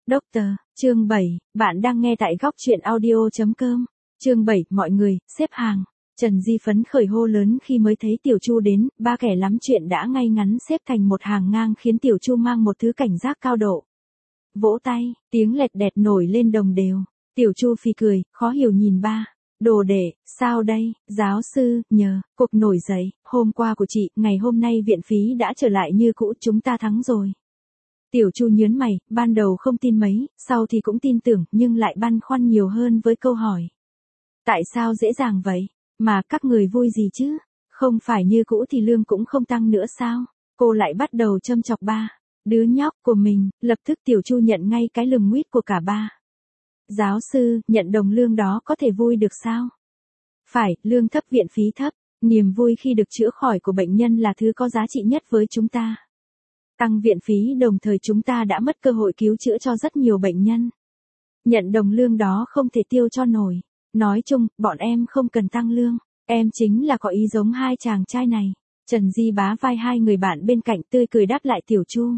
Doctor, chương 7, bạn đang nghe tại góc truyện audio.com. Chương 7, mọi người, xếp hàng. Trần Di phấn khởi hô lớn khi mới thấy Tiểu Chu đến, ba kẻ lắm chuyện đã ngay ngắn xếp thành một hàng ngang khiến Tiểu Chu mang một thứ cảnh giác cao độ. Vỗ tay, tiếng lẹt đẹt nổi lên đồng đều. Tiểu Chu phì cười, khó hiểu nhìn ba. Đồ đệ, sao đây, giáo sư, nhờ, cuộc nổi dậy, hôm qua của chị, ngày hôm nay viện phí đã trở lại như cũ, chúng ta thắng rồi. Tiểu Chu nhớn mày, ban đầu không tin mấy, sau thì cũng tin tưởng, nhưng lại băn khoăn nhiều hơn với câu hỏi. Tại sao dễ dàng vậy? Mà các người vui gì chứ? Không phải như cũ thì lương cũng không tăng nữa sao? Cô lại bắt đầu châm chọc ba. Đứa nhóc của mình, lập tức Tiểu Chu nhận ngay cái lườm nguýt của cả ba. Giáo sư, nhận đồng lương đó có thể vui được sao? Phải, lương thấp viện phí thấp, niềm vui khi được chữa khỏi của bệnh nhân là thứ có giá trị nhất với chúng ta. Tăng viện phí đồng thời chúng ta đã mất cơ hội cứu chữa cho rất nhiều bệnh nhân. Nhận đồng lương đó không thể tiêu cho nổi. Nói chung, bọn em không cần tăng lương. Em chính là có ý giống hai chàng trai này. Trần Di bá vai hai người bạn bên cạnh tươi cười đáp lại Tiểu Chu.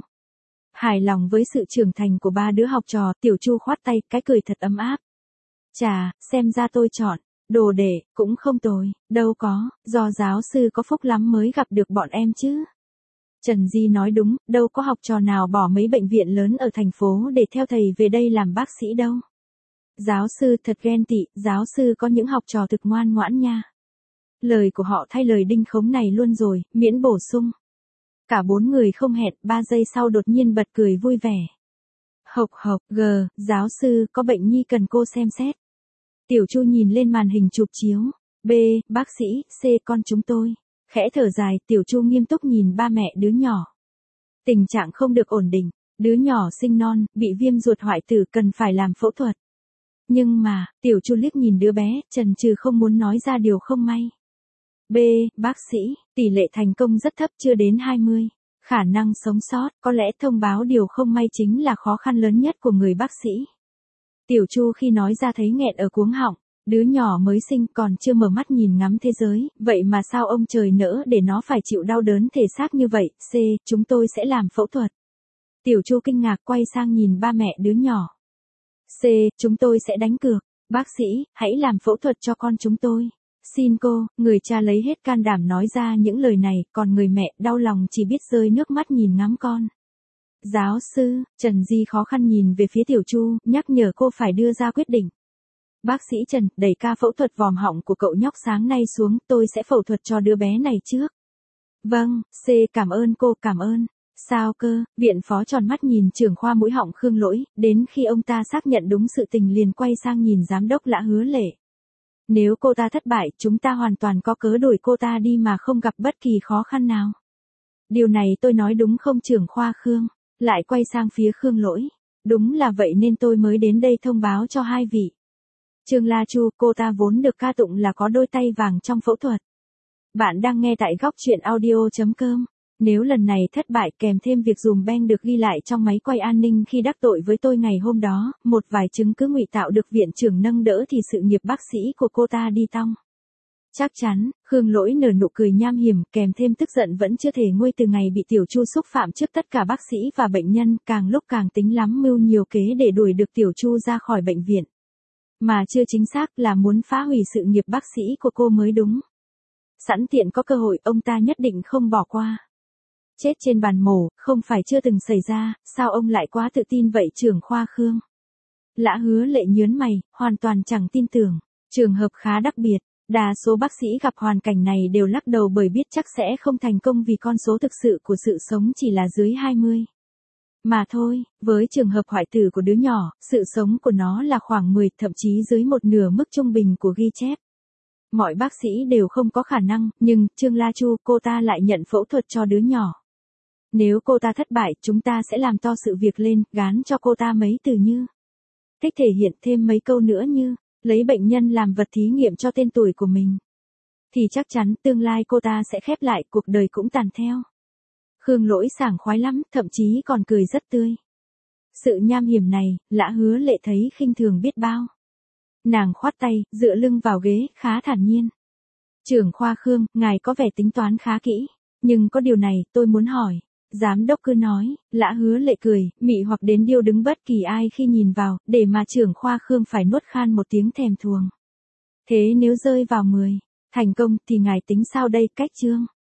Hài lòng với sự trưởng thành của ba đứa học trò, Tiểu Chu khoát tay, cái cười thật ấm áp. Chà, xem ra tôi chọn. Đồ đệ, cũng không tồi. Đâu có, do giáo sư có phúc lắm mới gặp được bọn em chứ. Trần Di nói đúng, đâu có học trò nào bỏ mấy bệnh viện lớn ở thành phố để theo thầy về đây làm bác sĩ đâu. Giáo sư thật ghen tị, giáo sư có những học trò thực ngoan ngoãn nha. Lời của họ thay lời đinh khống này luôn rồi, miễn bổ sung. Cả bốn người không hẹn, 3 giây sau đột nhiên bật cười vui vẻ. Hộc, giáo sư có bệnh nhi cần cô xem xét. Tiểu Chu nhìn lên màn hình chụp chiếu. B, bác sĩ, C, con chúng tôi. Khẽ thở dài, Tiểu Chu nghiêm túc nhìn ba mẹ đứa nhỏ. Tình trạng không được ổn định, đứa nhỏ sinh non, bị viêm ruột hoại tử cần phải làm phẫu thuật. Nhưng mà, Tiểu Chu liếc nhìn đứa bé, chần chừ không muốn nói ra điều không may. B, bác sĩ, tỷ lệ thành công rất thấp chưa đến 20. Khả năng sống sót, có lẽ thông báo điều không may chính là khó khăn lớn nhất của người bác sĩ. Tiểu Chu khi nói ra thấy nghẹn ở cuống họng. Đứa nhỏ mới sinh còn chưa mở mắt nhìn ngắm thế giới, vậy mà sao ông trời nỡ để nó phải chịu đau đớn thể xác như vậy. C, chúng tôi sẽ làm phẫu thuật. Tiểu Chu kinh ngạc quay sang nhìn ba mẹ đứa nhỏ. C, chúng tôi sẽ đánh cược. Bác sĩ, hãy làm phẫu thuật cho con chúng tôi. Xin cô, người cha lấy hết can đảm nói ra những lời này, còn người mẹ đau lòng chỉ biết rơi nước mắt nhìn ngắm con. Giáo sư, Trần Di khó khăn nhìn về phía Tiểu Chu, nhắc nhở cô phải đưa ra quyết định. Bác sĩ Trần, đẩy ca phẫu thuật vòm họng của cậu nhóc sáng nay xuống, tôi sẽ phẫu thuật cho đứa bé này trước. Vâng, C, cảm ơn cô, cảm ơn. Sao cơ, viện phó tròn mắt nhìn trưởng khoa mũi họng Khương Lỗi, đến khi ông ta xác nhận đúng sự tình liền quay sang nhìn giám đốc Lã Hứa Lệ. Nếu cô ta thất bại, chúng ta hoàn toàn có cớ đuổi cô ta đi mà không gặp bất kỳ khó khăn nào. Điều này tôi nói đúng không trưởng khoa Khương? Lại quay sang phía Khương Lỗi. Đúng là vậy nên tôi mới đến đây thông báo cho hai vị. Trương La Chu, cô ta vốn được ca tụng là có đôi tay vàng trong phẫu thuật. Bạn đang nghe tại góc truyện audio.com. Nếu lần này thất bại kèm thêm việc dùm beng được ghi lại trong máy quay an ninh khi đắc tội với tôi ngày hôm đó, một vài chứng cứ ngụy tạo được viện trưởng nâng đỡ thì sự nghiệp bác sĩ của cô ta đi tong. Chắc chắn, Khương Lỗi nở nụ cười nham hiểm kèm thêm tức giận vẫn chưa thể nguôi từ ngày bị Tiểu Chu xúc phạm trước tất cả bác sĩ và bệnh nhân, càng lúc càng tính lắm mưu nhiều kế để đuổi được Tiểu Chu ra khỏi bệnh viện. Mà chưa chính xác là muốn phá hủy sự nghiệp bác sĩ của cô mới đúng. Sẵn tiện có cơ hội ông ta nhất định không bỏ qua. Chết trên bàn mổ, không phải chưa từng xảy ra, sao ông lại quá tự tin vậy trưởng khoa Khương? Lã Hứa Lệ nhớn mày, hoàn toàn chẳng tin tưởng. Trường hợp khá đặc biệt, đa số bác sĩ gặp hoàn cảnh này đều lắc đầu bởi biết chắc sẽ không thành công vì con số thực sự của sự sống chỉ là dưới 20. Mà thôi, với trường hợp hoại tử của đứa nhỏ, sự sống của nó là khoảng 10, thậm chí dưới một nửa mức trung bình của ghi chép. Mọi bác sĩ đều không có khả năng, nhưng, Trương La Chu, cô ta lại nhận phẫu thuật cho đứa nhỏ. Nếu cô ta thất bại, chúng ta sẽ làm to sự việc lên, gán cho cô ta mấy từ như. Thích thể hiện thêm mấy câu nữa như, lấy bệnh nhân làm vật thí nghiệm cho tên tuổi của mình. Thì chắc chắn tương lai cô ta sẽ khép lại, cuộc đời cũng tàn theo. Khương Lỗi sảng khoái lắm, thậm chí còn cười rất tươi. Sự nham hiểm này, Lã Hứa Lệ thấy khinh thường biết bao. Nàng khoát tay, dựa lưng vào ghế, khá thản nhiên. Trưởng khoa Khương, ngài có vẻ tính toán khá kỹ. Nhưng có điều này, tôi muốn hỏi. Giám đốc cứ nói, Lã Hứa Lệ cười, mị hoặc đến điêu đứng bất kỳ ai khi nhìn vào, để mà trưởng khoa Khương phải nuốt khan một tiếng thèm thuồng. Thế nếu rơi vào 10 thành công thì ngài tính sao đây, cách chương?